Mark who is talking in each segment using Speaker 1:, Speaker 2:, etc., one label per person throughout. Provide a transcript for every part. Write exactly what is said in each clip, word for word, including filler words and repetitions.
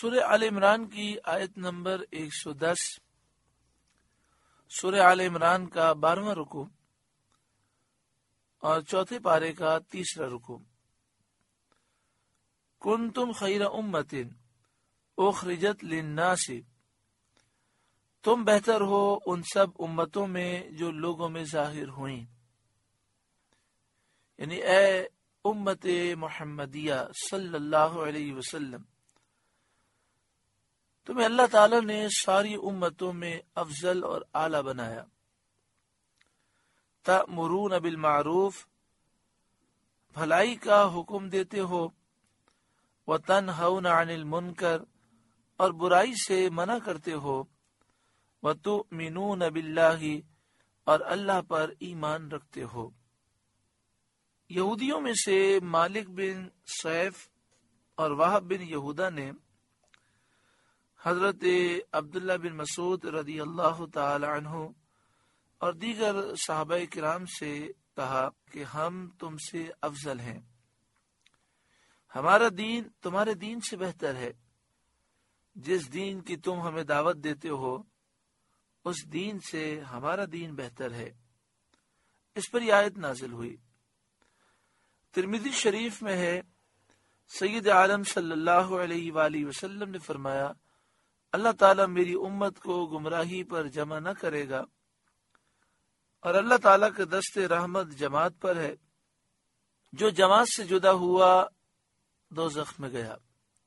Speaker 1: سورہ آل عمران کی آیت نمبر ایک سو دس، سورہ آل عمران کا بارہواں رکوع اور چوتھے پارے کا تیسرا رکوع۔ کنتم خیر امت اخرجت للناس، تم بہتر ہو ان سب امتوں میں جو لوگوں میں ظاہر ہوئیں، یعنی اے امت محمدیہ صلی اللہ علیہ وسلم، تمہیں اللہ تعالی نے ساری امتوں میں افضل اور اعلی بنایا۔ تأمرون بالمعروف، بھلائی کا حکم دیتے ہو، وتنہون عن المنکر، اور برائی سے منع کرتے ہو، وتؤمنون باللہ، اور اللہ پر ایمان رکھتے ہو۔ یہودیوں میں سے مالک بن سیف اور وہب بن یہودا نے حضرت عبداللہ بن مسعود رضی اللہ تعالی عنہ اور دیگر صحابہ کرام سے کہا کہ ہم تم سے افضل ہیں، ہمارا دین تمہارے دین سے بہتر ہے، جس دین کی تم ہمیں دعوت دیتے ہو اس دین سے ہمارا دین بہتر ہے۔ اس پر یہ آیت نازل ہوئی۔ ترمذی شریف میں ہے، سید عالم صلی اللہ علیہ وآلہ وسلم نے فرمایا، اللہ تعالیٰ میری امت کو گمراہی پر جمع نہ کرے گا، اور اللہ تعالیٰ کا دست رحمت جماعت پر ہے، جو جماعت سے جدا ہوا دوزخ میں گیا۔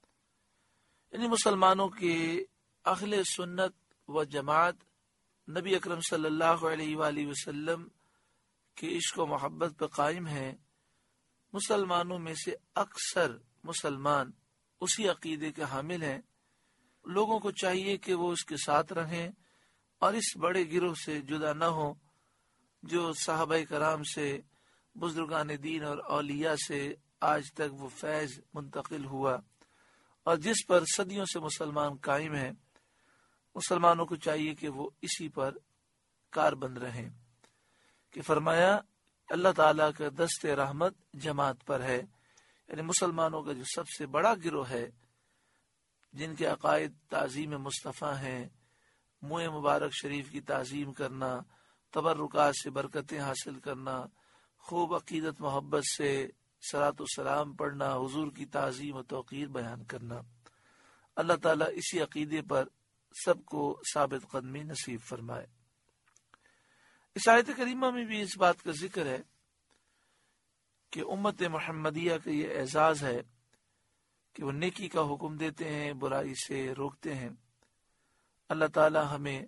Speaker 1: یعنی مسلمانوں کے اہل سنت و جماعت نبی اکرم صلی اللہ علیہ وآلہ وسلم کے عشق و محبت پر قائم ہیں۔ مسلمانوں میں سے اکثر مسلمان اسی عقیدے کے حامل ہیں۔ لوگوں کو چاہیے کہ وہ اس کے ساتھ رہیں اور اس بڑے گروہ سے جدا نہ ہوں جو صحابہ کرام سے، بزرگان دین اور اولیاء سے آج تک وہ فیض منتقل ہوا اور جس پر صدیوں سے مسلمان قائم ہیں۔ مسلمانوں کو چاہیے کہ وہ اسی پر کاربند رہیں، کہ فرمایا اللہ تعالیٰ کا دست رحمت جماعت پر ہے، یعنی مسلمانوں کا جو سب سے بڑا گروہ ہے، جن کے عقائد تعظیم مصطفیٰ ہیں، منہ مبارک شریف کی تعظیم کرنا، تبرکات سے برکتیں حاصل کرنا، خوب عقیدت محبت سے صلاۃ و سلام پڑھنا، حضور کی تعظیم و توقیر بیان کرنا۔ اللہ تعالیٰ اسی عقیدے پر سب کو ثابت قدمی نصیب فرمائے۔ اس آیت کریمہ میں بھی اس بات کا ذکر ہے کہ امت محمدیہ کا یہ اعزاز ہے کہ وہ نیکی کا حکم دیتے ہیں، برائی سے روکتے ہیں۔ اللہ تعالی ہمیں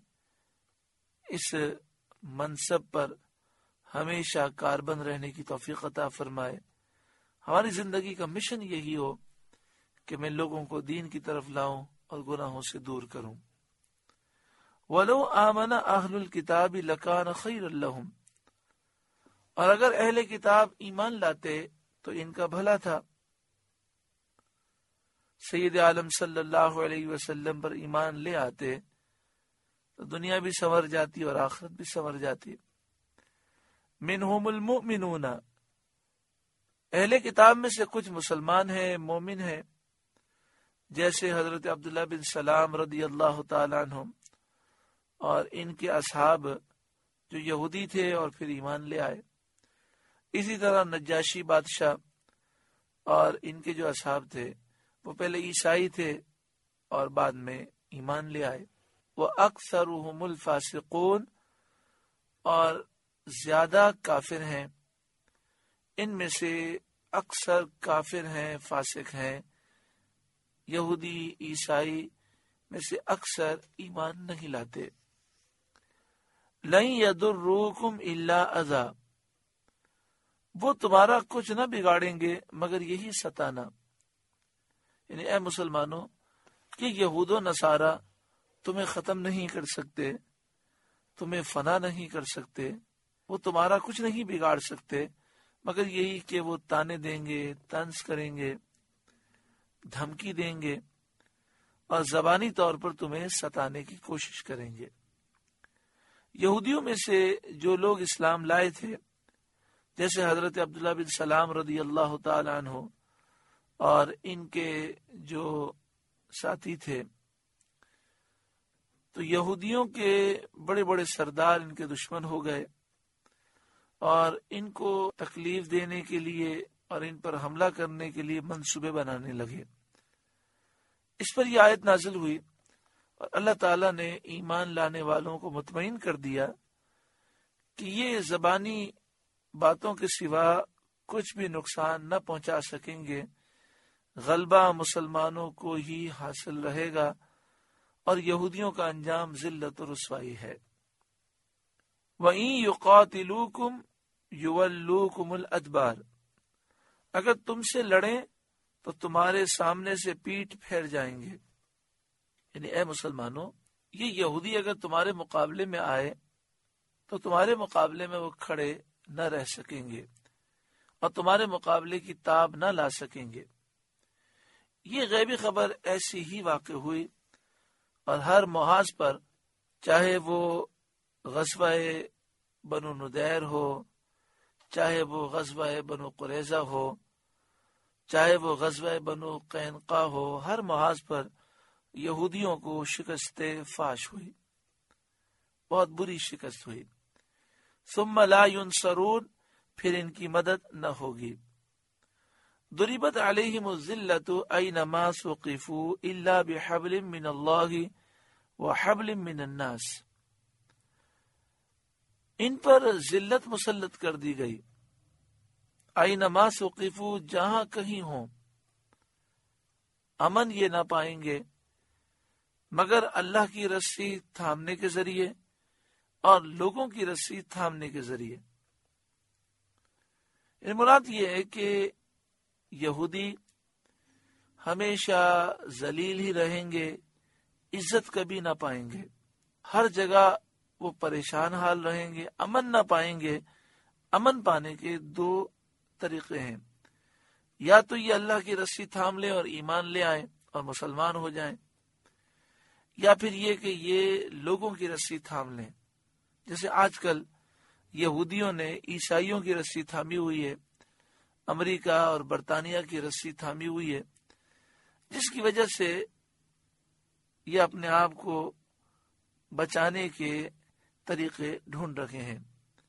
Speaker 1: اس منصب پر ہمیشہ کاربند رہنے کی توفیق عطا فرمائے۔ ہماری زندگی کا مشن یہی ہو کہ میں لوگوں کو دین کی طرف لاؤں اور گناہوں سے دور کروں۔ وَلَوْ آمَنَ أَهْلُ الْكِتَابِ لَكَانَ خَيْرًا لَهُمْ، اور اگر اہل کتاب ایمان لاتے تو ان کا بھلا تھا۔ سید عالم صلی اللہ علیہ وسلم پر ایمان لے آتے تو دنیا بھی سنور جاتی اور آخرت بھی سنور جاتی۔ منہم المؤمنون، اہل کتاب میں سے کچھ مسلمان ہیں، مومن ہیں، جیسے حضرت عبداللہ بن سلام رضی اللہ تعالیٰ عنہ اور ان کے اصحاب جو یہودی تھے اور پھر ایمان لے آئے۔ اسی طرح نجاشی بادشاہ اور ان کے جو اصحاب تھے وہ پہلے عیسائی تھے اور بعد میں ایمان لے آئے۔ وَأَكْثَرُهُمُ الْفَاسِقُونَ، اور زیادہ کافر ہیں، ان میں سے اکثر کافر ہیں، فاسق ہیں۔ یہودی عیسائی میں سے اکثر ایمان نہیں لاتے۔ لَن يَضُرُّوكُمْ إِلَّا أَذًى، وہ تمہارا کچھ نہ بگاڑیں گے مگر یہی ستانا۔ یعنی اے مسلمانوں، کہ یہود و نصارہ تمہیں ختم نہیں کر سکتے، تمہیں فنا نہیں کر سکتے، وہ تمہارا کچھ نہیں بگاڑ سکتے مگر یہی کہ وہ تانے دیں گے، طنز کریں گے، دھمکی دیں گے اور زبانی طور پر تمہیں ستانے کی کوشش کریں گے۔ یہودیوں میں سے جو لوگ اسلام لائے تھے، جیسے حضرت عبداللہ بن سلام رضی اللہ تعالی عنہ اور ان کے جو ساتھی تھے، تو یہودیوں کے بڑے بڑے سردار ان کے دشمن ہو گئے اور ان کو تکلیف دینے کے لیے اور ان پر حملہ کرنے کے لیے منصوبے بنانے لگے۔ اس پر یہ آیت نازل ہوئی اور اللہ تعالیٰ نے ایمان لانے والوں کو مطمئن کر دیا کہ یہ زبانی باتوں کے سوا کچھ بھی نقصان نہ پہنچا سکیں گے، غلبہ مسلمانوں کو ہی حاصل رہے گا اور یہودیوں کا انجام ذلت و رسوائی ہے۔ وَإِن يُقَاتِلُوكُمْ يُوَلُّوكُمُ الْأَدْبَارَ، اگر تم سے لڑیں تو تمہارے سامنے سے پیٹھ پھیر جائیں گے۔ یعنی اے مسلمانوں، یہ یہودی اگر تمہارے مقابلے میں آئے تو تمہارے مقابلے میں وہ کھڑے نہ رہ سکیں گے اور تمہارے مقابلے کی تاب نہ لا سکیں گے۔ یہ غیبی خبر ایسی ہی واقع ہوئی اور ہر محاذ پر، چاہے وہ غزوہ بنو ندیر ہو، چاہے وہ غزوہ بنو قریظہ ہو، چاہے وہ غزوہ بنو قینقاع ہو، ہر محاذ پر یہودیوں کو شکست فاش ہوئی، بہت بری شکست ہوئی۔ ثم لا ينصرون، پھر ان کی مدد نہ ہوگی۔ ضربت علیہم الذلۃ اینما ثقفوا الا بحبل من اللہ وحبل من الناس، ان پر ذلت مسلط کر دی گئی، اینما ثقفوا، جہاں کہیں ہوں، امن یہ نہ پائیں گے مگر اللہ کی رسی تھامنے کے ذریعے اور لوگوں کی رسی تھامنے کے ذریعے۔ ان مراد یہ ہے کہ یہودی ہمیشہ ذلیل ہی رہیں گے، عزت کبھی نہ پائیں گے، ہر جگہ وہ پریشان حال رہیں گے، امن نہ پائیں گے۔ امن پانے کے دو طریقے ہیں، یا تو یہ اللہ کی رسی تھام لیں اور ایمان لے آئیں اور مسلمان ہو جائیں، یا پھر یہ کہ یہ لوگوں کی رسی تھام لیں، جیسے آج کل یہودیوں نے عیسائیوں کی رسی تھامی ہوئی ہے، امریکہ اور برطانیہ کی رسی تھامی ہوئی ہے، جس کی وجہ سے یہ اپنے آپ کو بچانے کے طریقے ڈھونڈ رکھے ہیں۔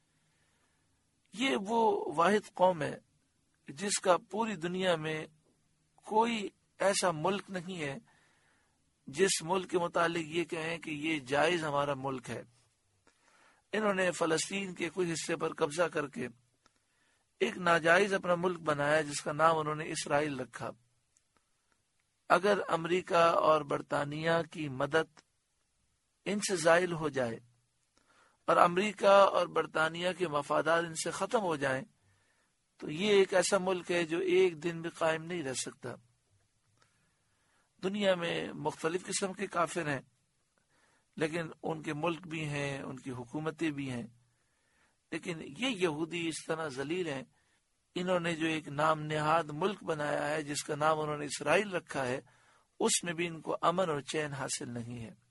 Speaker 1: یہ وہ واحد قوم ہے جس کا پوری دنیا میں کوئی ایسا ملک نہیں ہے جس ملک کے متعلق یہ کہیں کہ یہ جائز ہمارا ملک ہے۔ انہوں نے فلسطین کے کچھ حصے پر قبضہ کر کے ایک ناجائز اپنا ملک بنایا جس کا نام انہوں نے اسرائیل رکھا۔ اگر امریکہ اور برطانیہ کی مدد ان سے زائل ہو جائے اور امریکہ اور برطانیہ کے مفادات ان سے ختم ہو جائیں تو یہ ایک ایسا ملک ہے جو ایک دن بھی قائم نہیں رہ سکتا۔ دنیا میں مختلف قسم کے کافر ہیں، لیکن ان کے ملک بھی ہیں، ان کی حکومتیں بھی ہیں، لیکن یہ یہودی اس طرح ذلیل ہیں، انہوں نے جو ایک نام نہاد ملک بنایا ہے جس کا نام انہوں نے اسرائیل رکھا ہے، اس میں بھی ان کو امن اور چین حاصل نہیں ہے۔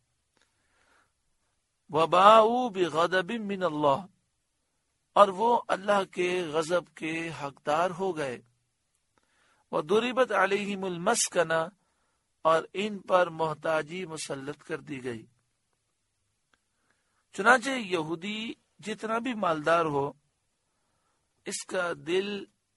Speaker 1: وَبَاءُوا بِغَضَبٍ مِّنَ اللَّهِ، اور وہ اللہ کے غضب کے حقدار ہو گئے۔ وَضُرِبَتْ عَلَيْهِمُ الْمَسْكَنَةُ، اور ان پر محتاجی مسلط کر دی گئی۔ چنانچہ یہودی جتنا بھی مالدار ہو، اس کا دل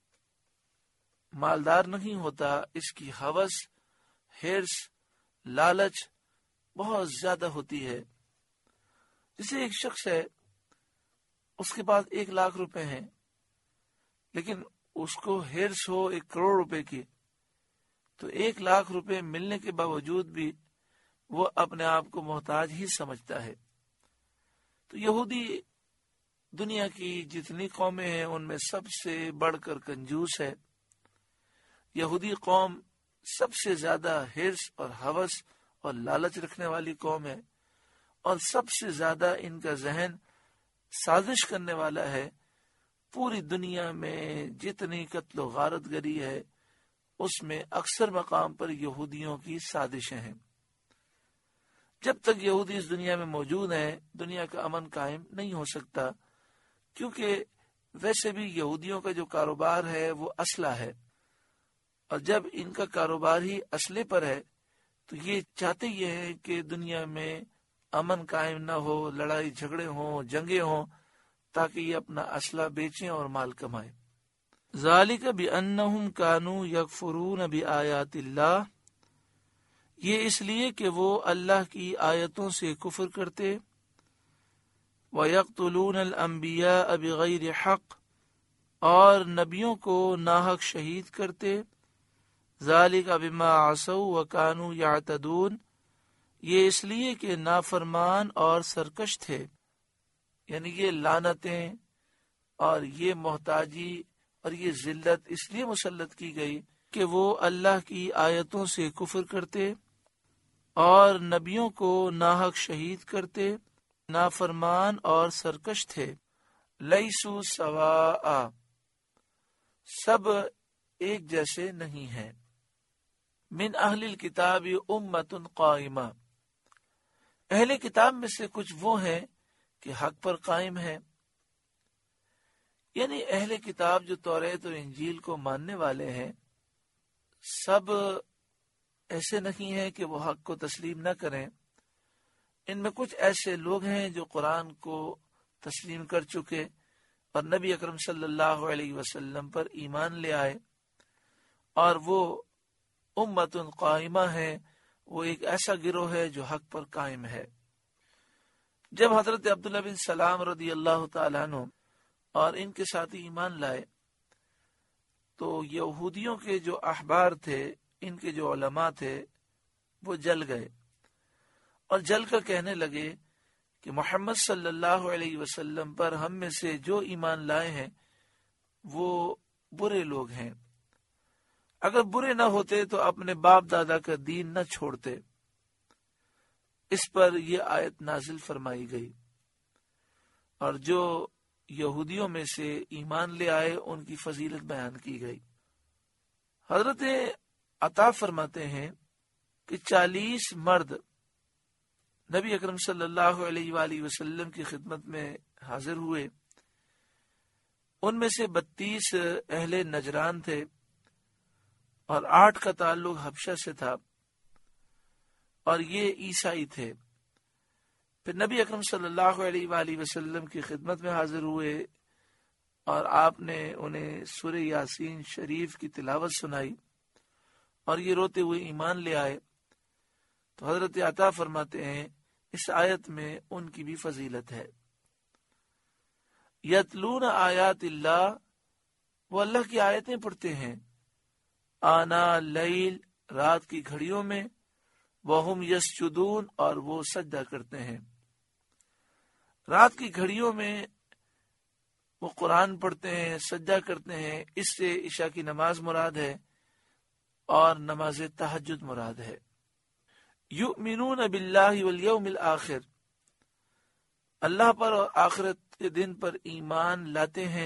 Speaker 1: مالدار نہیں ہوتا، اس کی ہوس، ہرس، لالچ بہت زیادہ ہوتی ہے۔ جیسے ایک شخص ہے، اس کے پاس ایک لاکھ روپے ہیں، لیکن اس کو ہرس ہو ایک کروڑ روپے کی، تو ایک لاکھ روپے ملنے کے باوجود بھی وہ اپنے آپ کو محتاج ہی سمجھتا ہے۔ تو یہودی دنیا کی جتنی قومیں ہیں ان میں سب سے بڑھ کر کنجوس ہے۔ یہودی قوم سب سے زیادہ ہرس اور ہوس اور لالچ رکھنے والی قوم ہے، اور سب سے زیادہ ان کا ذہن سازش کرنے والا ہے۔ پوری دنیا میں جتنی قتل و غارت گری ہے اس میں اکثر مقام پر یہودیوں کی سازشیں ہیں۔ جب تک یہودی اس دنیا میں موجود ہیں، دنیا کا امن قائم نہیں ہو سکتا، کیونکہ ویسے بھی یہودیوں کا جو کاروبار ہے وہ اسلحہ ہے، اور جب ان کا کاروبار ہی اسلحے پر ہے تو تو یہ چاہتے یہ ہے کہ دنیا میں امن قائم نہ ہو، لڑائی جھگڑے ہوں، جنگیں ہوں، تاکہ یہ اپنا اسلحہ بیچیں اور مال کمائیں۔ ذالک بانہم کانوا یکفرون بآیات اللہ، یہ اس لیے کہ وہ اللہ کی آیتوں سے کفر کرتے، وَيَقْتُلُونَ الْأَنْبِيَاءَ بِغَيْرِ حَقٍّ، اور نبیوں کو ناحق شہید کرتے، ذَلِكَ بِمَا عَصَوْا وَكَانُوا يَعْتَدُونَ، یہ اس لیے کہ نافرمان اور سرکش تھے، یعنی یہ لعنتیں اور یہ محتاجی اور یہ ذلت اس لیے مسلط کی گئی کہ وہ اللہ کی آیتوں سے کفر کرتے اور نبیوں کو ناحق شہید کرتے، نافرمان اور سرکش تھے۔ لیسو سواء، سب ایک جیسے نہیں ہیں۔ من اہل الکتاب امۃ قائمہ، اہل کتاب میں سے کچھ وہ ہیں کہ حق پر قائم ہیں، یعنی اہل کتاب جو توریت اور انجیل کو ماننے والے ہیں، سب ایسے نہیں ہیں کہ وہ حق کو تسلیم نہ کریں۔ ان میں کچھ ایسے لوگ ہیں جو قرآن کو تسلیم کر چکے اور نبی اکرم صلی اللہ علیہ وسلم پر ایمان لے آئے، اور وہ امت قائمہ ہے، وہ ایک ایسا گروہ ہے جو حق پر قائم ہے۔ جب حضرت عبداللہ بن سلام رضی اللہ تعالیٰ عنہ اور ان کے ساتھی ایمان لائے تو یہودیوں کے جو احبار تھے، ان کے جو علماء تھے، وہ جل گئے اور جل کر کہنے لگے کہ محمد صلی اللہ علیہ وسلم پر ہم میں سے جو ایمان لائے ہیں وہ برے لوگ ہیں، اگر برے نہ ہوتے تو اپنے باپ دادا کا دین نہ چھوڑتے۔ اس پر یہ آیت نازل فرمائی گئی، اور جو یہودیوں میں سے ایمان لے آئے ان کی فضیلت بیان کی گئی۔ حضرت عطا فرماتے ہیں کہ چالیس مرد نبی اکرم صلی اللہ علیہ وآلہ وسلم کی خدمت میں حاضر ہوئے، ان میں سے بتیس اہل نجران تھے اور آٹھ کا تعلق حبشہ سے تھا، اور یہ عیسائی تھے۔ پھر نبی اکرم صلی اللہ علیہ وآلہ وسلم کی خدمت میں حاضر ہوئے اور آپ نے انہیں سورہ یاسین شریف کی تلاوت سنائی، اور یہ روتے ہوئے ایمان لے آئے۔ تو حضرت عطا فرماتے ہیں اس آیت میں ان کی بھی فضیلت ہے۔ یتلون آیات اللہ، وہ اللہ کی آیتیں پڑھتے ہیں، آنا لیل، رات کی گھڑیوں میں، وہم یسجدون، اور وہ سجدہ کرتے ہیں۔ رات کی گھڑیوں میں وہ قرآن پڑھتے ہیں، سجدہ کرتے ہیں، اس سے عشاء کی نماز مراد ہے اور نماز تہجد مراد ہے۔ یؤمنون باللہ والیوم الآخر، اللہ پر اور آخرت کے دن پر ایمان لاتے ہیں۔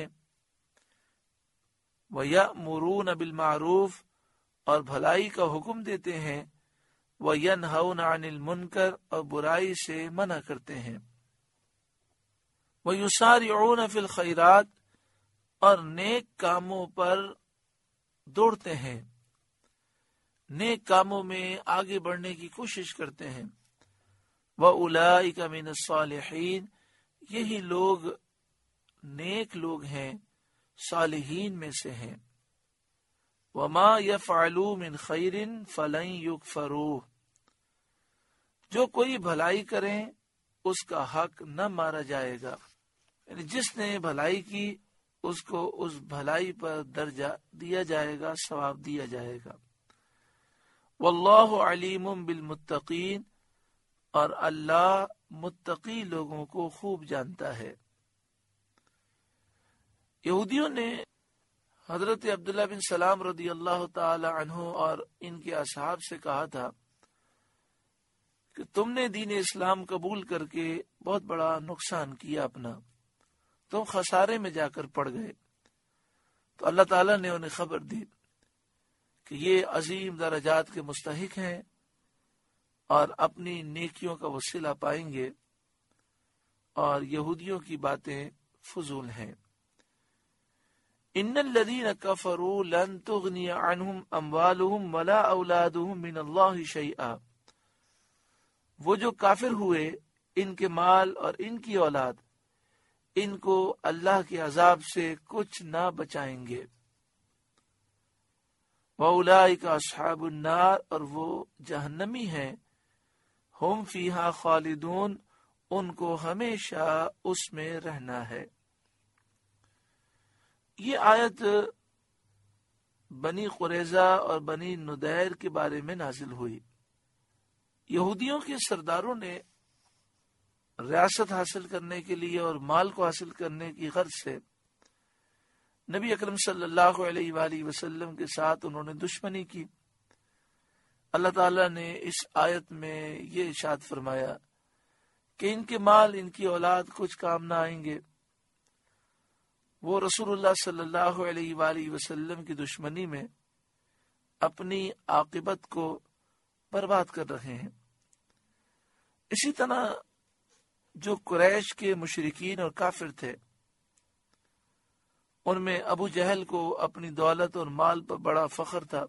Speaker 1: وَيَأْمُرُونَ بِالْمَعْرُوفِ، اور بھلائی کا حکم دیتے ہیں۔ وَيَنْهَوْنَ عَنِ الْمُنْكَرِ، اور برائی سے منع کرتے ہیں۔ وَيُسَارِعُونَ فِي الْخَيْرَاتِ، اور نیک کاموں پر دوڑتے ہیں، نیک کاموں میں آگے بڑھنے کی کوشش کرتے ہیں۔ وَأُولَئِكَ مِنَ الصَّالِحِينَ، یہی لوگ نیک لوگ ہیں، صالحین میں سے ہیں۔ وَمَا يَفْعَلُوا مِنْ خَيْرٍ فَلَنْ يُكْفَرُوهُ، جو کوئی بھلائی کریں اس کا حق نہ مارا جائے گا، یعنی جس نے بھلائی کی اس کو اس بھلائی پر درجہ دیا جائے گا، ثواب دیا جائے گا۔ واللہ علیم بالمتقین، اور اللہ متقی لوگوں کو خوب جانتا ہے۔ یہودیوں نے حضرت عبداللہ بن سلام رضی اللہ تعالی عنہ اور ان کے اصحاب سے کہا تھا کہ تم نے دین اسلام قبول کر کے بہت بڑا نقصان کیا اپنا، تم خسارے میں جا کر پڑ گئے۔ تو اللہ تعالیٰ نے انہیں خبر دی کہ یہ عظیم درجات کے مستحق ہیں اور اپنی نیکیوں کا وہ صلہ پائیں گے، اور یہودیوں کی باتیں فضول ہیں۔ ان الذين كفروا لن تغني عنهم اموالهم ولا اولادهم من الله شيئا، وہ جو کافر ہوئے ان کے مال اور ان کی اولاد ان کو اللہ کے عذاب سے کچھ نہ بچائیں گے. وَأُولَٰئِكَ أَصْحَابُ النَّارِ، اور وہ جہنمی ہیں. ہم فیہا خالدون، ان کو ہمیشہ اس میں رہنا ہے. یہ آیت بنی قریظہ اور بنی نذیر کے بارے میں نازل ہوئی. یہودیوں کے سرداروں نے ریاست حاصل کرنے کے لیے اور مال کو حاصل کرنے کی غرض سے نبی اکرم صلی اللہ علیہ وآلہ وسلم کے ساتھ انہوں نے دشمنی کی. اللہ تعالیٰ نے اس آیت میں یہ ارشاد فرمایا کہ ان کے مال ان کی اولاد کچھ کام نہ آئیں گے. وہ رسول اللہ صلی اللہ علیہ وآلہ وسلم کی دشمنی میں اپنی عاقبت کو برباد کر رہے ہیں. اسی طرح جو قریش کے مشرکین اور کافر تھے ان میں ابو جہل کو اپنی دولت اور مال پر بڑا فخر تھا،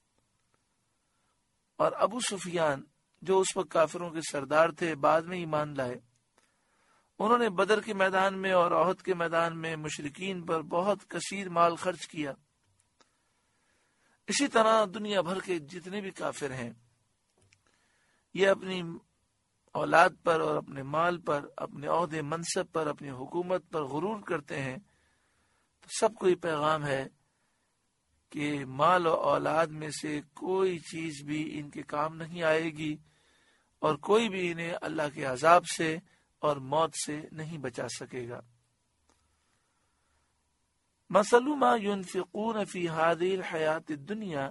Speaker 1: اور ابو سفیان جو اس وقت کافروں کے سردار تھے بعد میں ایمان لائے. انہوں نے بدر کے میدان میں اور احد کے میدان میں مشرکین پر بہت کثیر مال خرچ کیا. اسی طرح دنیا بھر کے جتنے بھی کافر ہیں یہ اپنی اولاد پر اور اپنے مال پر، اپنے عہدے منصب پر، اپنی حکومت پر غرور کرتے ہیں. تو سب کو یہ پیغام ہے کہ مال و اولاد میں سے کوئی چیز بھی ان کے کام نہیں آئے گی اور کوئی بھی انہیں اللہ کے عذاب سے اور موت سے نہیں بچا سکے گا. مثل ما ينفقون في هذه الحیات الدنیا،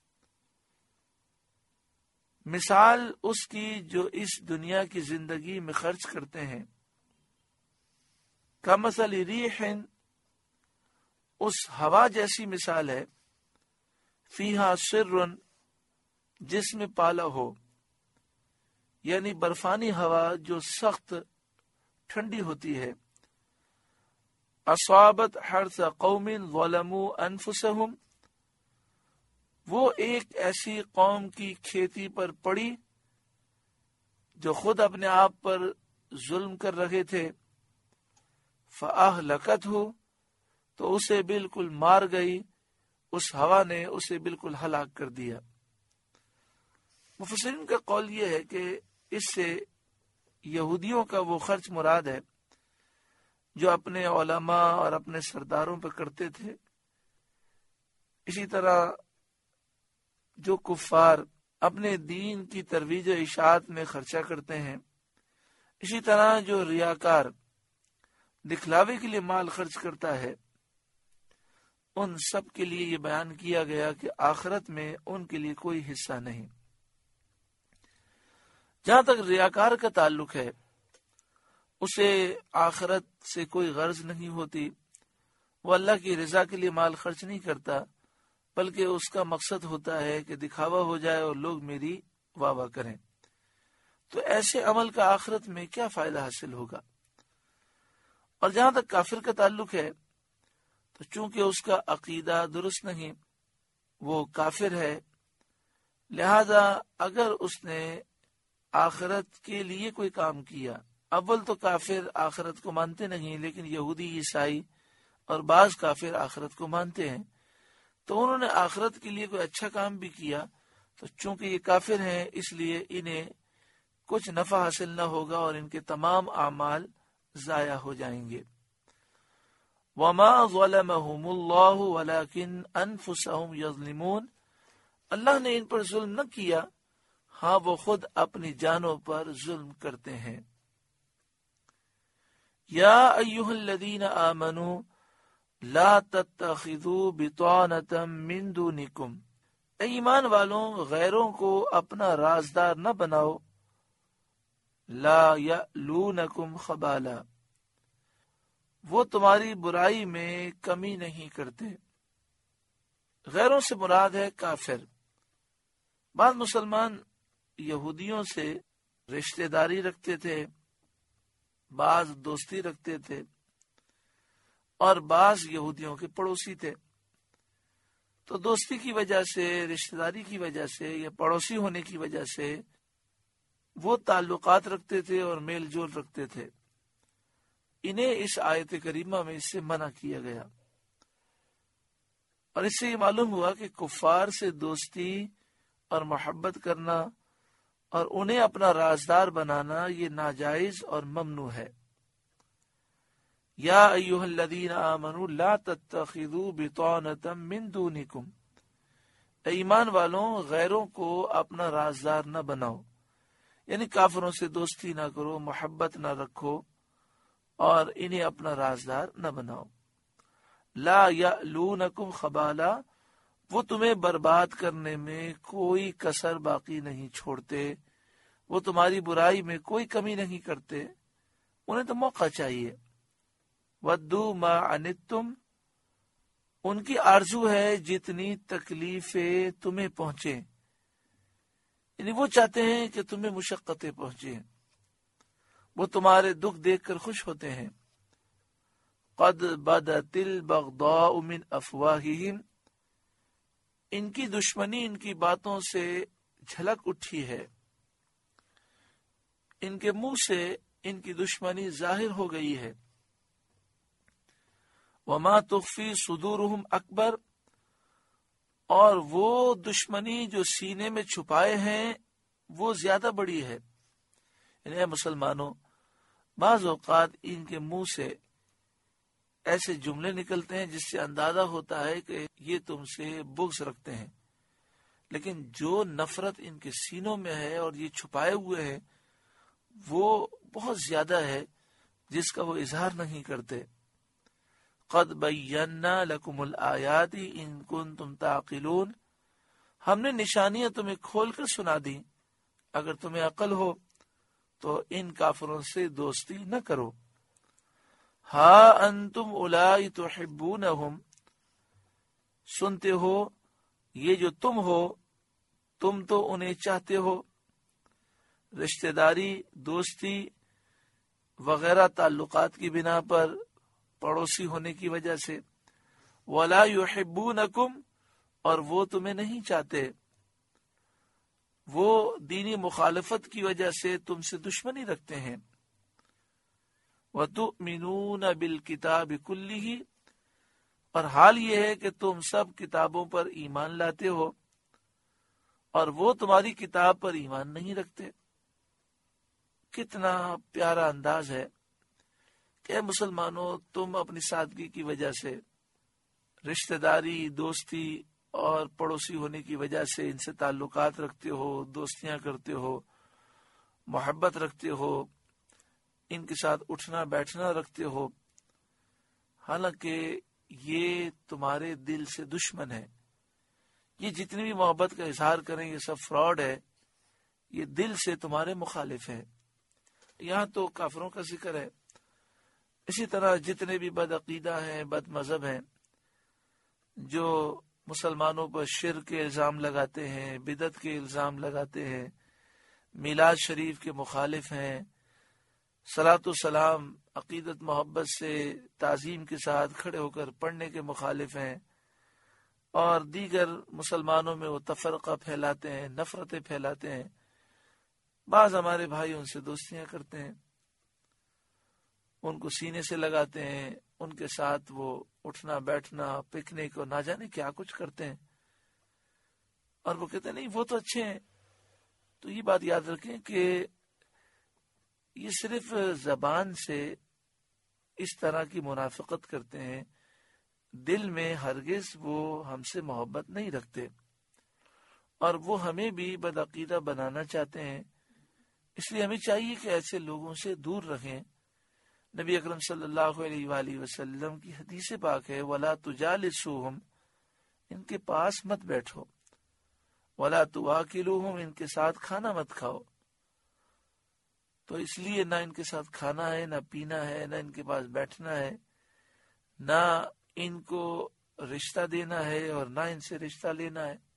Speaker 1: مثال اس کی جو اس دنیا کی زندگی میں خرچ کرتے ہیں. کمثل ریح، اس ہوا جیسی مثال ہے. فیہا سر، جس میں پالا ہو، یعنی برفانی ہوا جو سخت ٹھنڈی ہوتی ہے. اصابت حرث قوم ظلموا انفسهم، وہ ایک ایسی قوم کی کھیتی پر پڑی جو خود اپنے آپ پر ظلم کر رہے تھے. فَأَهْلَكَتْهُ، تو اسے بالکل مار گئی، اس ہوا نے اسے بالکل ہلاک کر دیا. مفسرین کا قول یہ ہے کہ اس سے یہودیوں کا وہ خرچ مراد ہے جو اپنے علماء اور اپنے سرداروں پر کرتے تھے. اسی طرح جو کفار اپنے دین کی ترویج و اشاعت میں خرچہ کرتے ہیں، اسی طرح جو ریاکار دکھلاوے کے لیے مال خرچ کرتا ہے، ان سب کے لیے یہ بیان کیا گیا کہ آخرت میں ان کے لیے کوئی حصہ نہیں. جہاں تک ریاکار کا تعلق ہے اسے آخرت سے کوئی غرض نہیں ہوتی. وہ اللہ کی رضا کے لیے مال خرچ نہیں کرتا، بلکہ اس کا مقصد ہوتا ہے کہ دکھاوا ہو جائے اور لوگ میری واہ واہ کریں. تو ایسے عمل کا آخرت میں کیا فائدہ حاصل ہوگا؟ اور جہاں تک کافر کا تعلق ہے تو چونکہ اس کا عقیدہ درست نہیں، وہ کافر ہے، لہذا اگر اس نے آخرت کے لیے کوئی کام کیا، اول تو کافر آخرت کو مانتے نہیں، لیکن یہودی، عیسائی اور بعض کافر آخرت کو مانتے ہیں، تو انہوں نے آخرت کے لیے کوئی اچھا کام بھی کیا، تو چونکہ یہ کافر ہیں اس لیے انہیں کچھ نفع حاصل نہ ہوگا اور ان کے تمام اعمال ضائع ہو جائیں گے. وما ظلمهم اللہ ولکن انفسهم یظلمون، اللہ نے ان پر ظلم نہ کیا، ہاں وہ خود اپنی جانوں پر ظلم کرتے ہیں. یا ایھا الذین آمنوا لا تتخذوا بطانة من دونکم، اے ایمان والوں غیروں کو اپنا رازدار نہ بناؤ. لا یألونکم خبالا، وہ تمہاری برائی میں کمی نہیں کرتے. غیروں سے مراد ہے کافر. بعض مسلمان یہودیوں سے رشتہ داری رکھتے تھے، بعض دوستی رکھتے تھے، اور بعض یہودیوں کے پڑوسی تھے. تو دوستی کی وجہ سے، رشتہ داری کی وجہ سے یا پڑوسی ہونے کی وجہ سے وہ تعلقات رکھتے تھے اور میل جول رکھتے تھے، انہیں اس آیت کریمہ میں اس سے منع کیا گیا۔ اور اس سے یہ معلوم ہوا کہ کفار سے دوستی اور محبت کرنا اور انہیں اپنا رازدار بنانا یہ ناجائز اور ممنوع ہے۔ یا ایھا الذین آمنوا لا تتخذوا بطانۃ من دونکم، اے ایمان والوں غیروں کو اپنا رازدار نہ بناؤ، یعنی کافروں سے دوستی نہ کرو، محبت نہ رکھو اور انہیں اپنا رازدار نہ بناؤ۔ لا یألونکم خبالا، وہ تمہیں برباد کرنے میں کوئی کسر باقی نہیں چھوڑتے، وہ تمہاری برائی میں کوئی کمی نہیں کرتے، انہیں تو موقع چاہیے۔ ودو ما عنتم، ان کی آرزو ہے جتنی تکلیفیں تمہیں پہنچے، یعنی وہ چاہتے ہیں کہ تمہیں مشقتیں پہنچے، وہ تمہارے دکھ دیکھ کر خوش ہوتے ہیں۔ قد بدت البغضاء من افواہہم، ان کی دشمنی ان کی باتوں سے جھلک اٹھی ہے، ان کے منہ سے ان کی دشمنی ظاہر ہو گئی ہے۔ وما تخفی صدورہم اکبر، اور وہ دشمنی جو سینے میں چھپائے ہیں وہ زیادہ بڑی ہے۔ یعنی اے مسلمانوں، بعض اوقات ان کے منہ سے ایسے جملے نکلتے ہیں جس سے اندازہ ہوتا ہے کہ یہ تم سے بغض رکھتے ہیں، لیکن جو نفرت ان کے سینوں میں ہے اور یہ چھپائے ہوئے ہیں وہ بہت زیادہ ہے جس کا وہ اظہار نہیں کرتے۔ قد بینا لکم الآیات ان کنتم تعقلون، ہم نے نشانیاں تمہیں کھول کر سنا دی، اگر تمہیں عقل ہو تو ان کافروں سے دوستی نہ کرو۔ ہا انتم اولائی تحبونہم، سنتے ہو یہ جو تم ہو تم تو انہیں چاہتے ہو، رشتہ داری، دوستی وغیرہ تعلقات کی بنا پر، پڑوسی ہونے کی وجہ سے۔ ولا یحبونکم، اور وہ تمہیں نہیں چاہتے، وہ دینی مخالفت کی وجہ سے تم سے دشمنی رکھتے ہیں۔ وَتُؤْمِنُونَ بِالْكِتَابِ كُلِّهِ، اور حال یہ ہے کہ تم سب کتابوں پر ایمان لاتے ہو اور وہ تمہاری کتاب پر ایمان نہیں رکھتے۔ کتنا پیارا انداز ہے کہ اے مسلمانوں، تم اپنی سادگی کی وجہ سے، رشتہ داری، دوستی اور پڑوسی ہونے کی وجہ سے ان سے تعلقات رکھتے ہو، دوستیاں کرتے ہو، محبت رکھتے ہو، ان کے ساتھ اٹھنا بیٹھنا رکھتے ہو، حالانکہ یہ تمہارے دل سے دشمن ہے۔ یہ جتنی بھی محبت کا اظہار کریں یہ سب فراڈ ہے، یہ دل سے تمہارے مخالف ہے۔ یہاں تو کافروں کا ذکر ہے، اسی طرح جتنے بھی بد عقیدہ ہیں، بد مذہب ہیں، جو مسلمانوں پر شرک کے الزام لگاتے ہیں، بدعت کے الزام لگاتے ہیں، میلاد شریف کے مخالف ہیں، صلاۃ و سلام عقیدت محبت سے تعظیم کے ساتھ کھڑے ہو کر پڑھنے کے مخالف ہیں، اور دیگر مسلمانوں میں وہ تفرقہ پھیلاتے ہیں، نفرتیں پھیلاتے ہیں۔ بعض ہمارے بھائی ان سے دوستیاں کرتے ہیں، ان کو سینے سے لگاتے ہیں، ان کے ساتھ وہ اٹھنا بیٹھنا، پکنک اور نہ جانے کیا کچھ کرتے ہیں، اور وہ کہتے ہیں نہیں وہ تو اچھے ہیں۔ تو یہ بات یاد رکھیں کہ یہ صرف زبان سے اس طرح کی منافقت کرتے ہیں، دل میں ہرگز وہ ہم سے محبت نہیں رکھتے، اور وہ ہمیں بھی بدعقیدہ بنانا چاہتے ہیں۔ اس لیے ہمیں چاہیے کہ ایسے لوگوں سے دور رہیں۔ نبی اکرم صلی اللہ علیہ وآلہ وسلم کی حدیث پاک ہے، وَلَا تُجَالِسُوهُمْ، ان کے پاس مت بیٹھو، وَلَا تُوَاكِلُوهُمْ، ان کے ساتھ کھانا مت کھاؤ۔ تو اس لیے نہ ان کے ساتھ کھانا ہے، نہ پینا ہے، نہ ان کے پاس بیٹھنا ہے، نہ ان کو رشتہ دینا ہے اور نہ ان سے رشتہ لینا ہے۔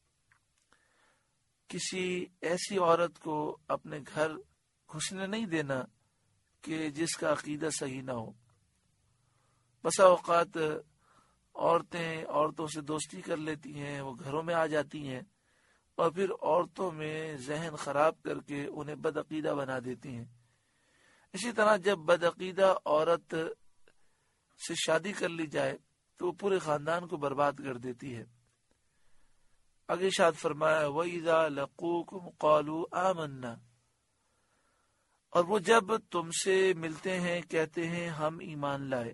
Speaker 1: کسی ایسی عورت کو اپنے گھر گھسنے نہیں دینا کہ جس کا عقیدہ صحیح نہ ہو۔ بسا اوقات عورتیں عورتوں سے دوستی کر لیتی ہیں، وہ گھروں میں آ جاتی ہیں اور پھر عورتوں میں ذہن خراب کر کے انہیں بدعقیدہ بنا دیتی ہیں۔ اسی طرح جب بدعقیدہ عورت سے شادی کر لی جائے تو وہ پورے خاندان کو برباد کر دیتی ہے۔ آگے ارشاد فرمایا وَإِذَا لَقُوكُمْ قَالُوا آمَنَّا، اور وہ جب تم سے ملتے ہیں کہتے ہیں ہم ایمان لائے۔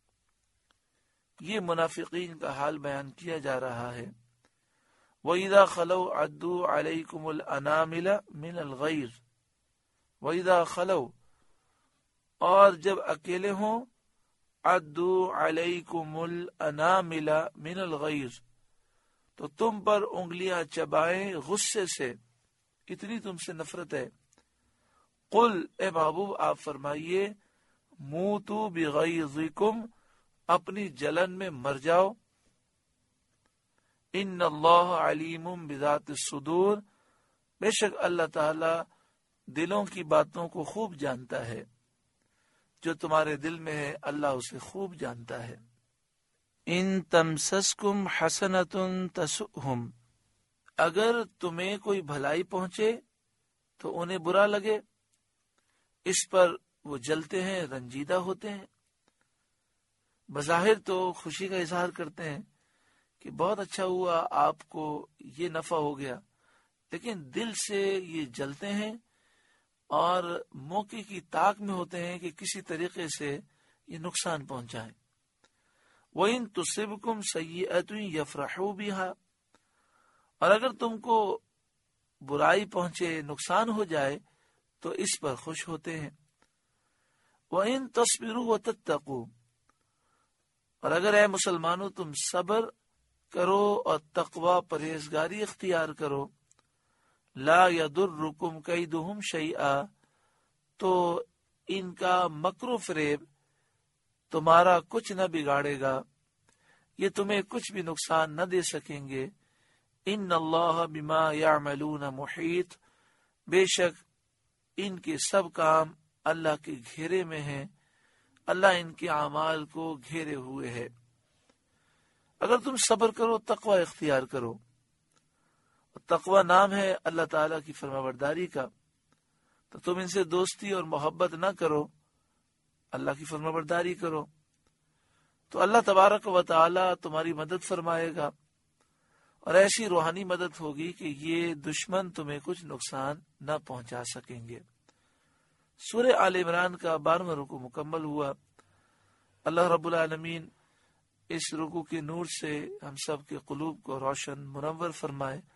Speaker 1: یہ منافقین کا حال بیان کیا جا رہا ہے۔ وَإِذَا خَلَوْا عَدُّوا عَلَيْكُمُ الْأَنَامِلَ مِنَ الْغَيْظِ، وَإِذَا خَلَوْا، اور جب اکیلے ہوں، عَدُّوا عَلَيْكُمُ الْأَنَامِلَ مِنَ الْغَيْظِ، تو تم پر انگلیاں چبائیں غصے سے، اتنی تم سے نفرت ہے۔ قل، اے محبوب آپ فرمائیے، موتوا بغیظکم، اپنی جلن میں مر جاؤ۔ ان اللہ علیم بذات الصدور، بے شک اللہ تعالی دلوں کی باتوں کو خوب جانتا ہے، جو تمہارے دل میں ہے اللہ اسے خوب جانتا ہے۔ ان تمسسکم حسنۃ تسؤہم، اگر تمہیں کوئی بھلائی پہنچے تو انہیں برا لگے، اس پر وہ جلتے ہیں، رنجیدہ ہوتے ہیں۔ بظاہر تو خوشی کا اظہار کرتے ہیں کہ بہت اچھا ہوا، آپ کو یہ نفع ہو گیا، لیکن دل سے یہ جلتے ہیں اور موقع کی طاق میں ہوتے ہیں کہ کسی طریقے سے یہ نقصان پہنچائیں۔ وَإِن تُصِبْكُمْ سَيِّئَةٌ يَفْرَحُوا بِهَا، اور اگر تم کو برائی پہنچے، نقصان ہو جائے تو اس پر خوش ہوتے ہیں۔ وَإِن تَصْبِرُوا وَتَتَّقُوا، اور اگر اے مسلمانوں تم صبر کرو اور تقوی پرہیزگاری اختیار کرو، لا يَضُرُّكُمْ كَيْدُهُمْ شَيْئًا، تو ان کا مکر و فریب تمہارا کچھ نہ بگاڑے گا، یہ تمہیں کچھ بھی نقصان نہ دے سکیں گے۔ ان اللہ بما یعملون محیط، بے شک ان کے سب کام اللہ کے گھیرے میں ہیں، اللہ ان کے اعمال کو گھیرے ہوئے ہے۔ اگر تم صبر کرو، تقوی اختیار کرو، تقوی نام ہے اللہ تعالیٰ کی فرمانبرداری کا، تو تم ان سے دوستی اور محبت نہ کرو، اللہ کی فرمانبرداری کرو، تو اللہ تبارک و تعالی تمہاری مدد فرمائے گا، اور ایسی روحانی مدد ہوگی کہ یہ دشمن تمہیں کچھ نقصان نہ پہنچا سکیں گے۔ سورہ آل عمران کا بارہواں رکوع مکمل ہوا۔ اللہ رب العالمین اس رکوع کے نور سے ہم سب کے قلوب کو روشن منور فرمائے۔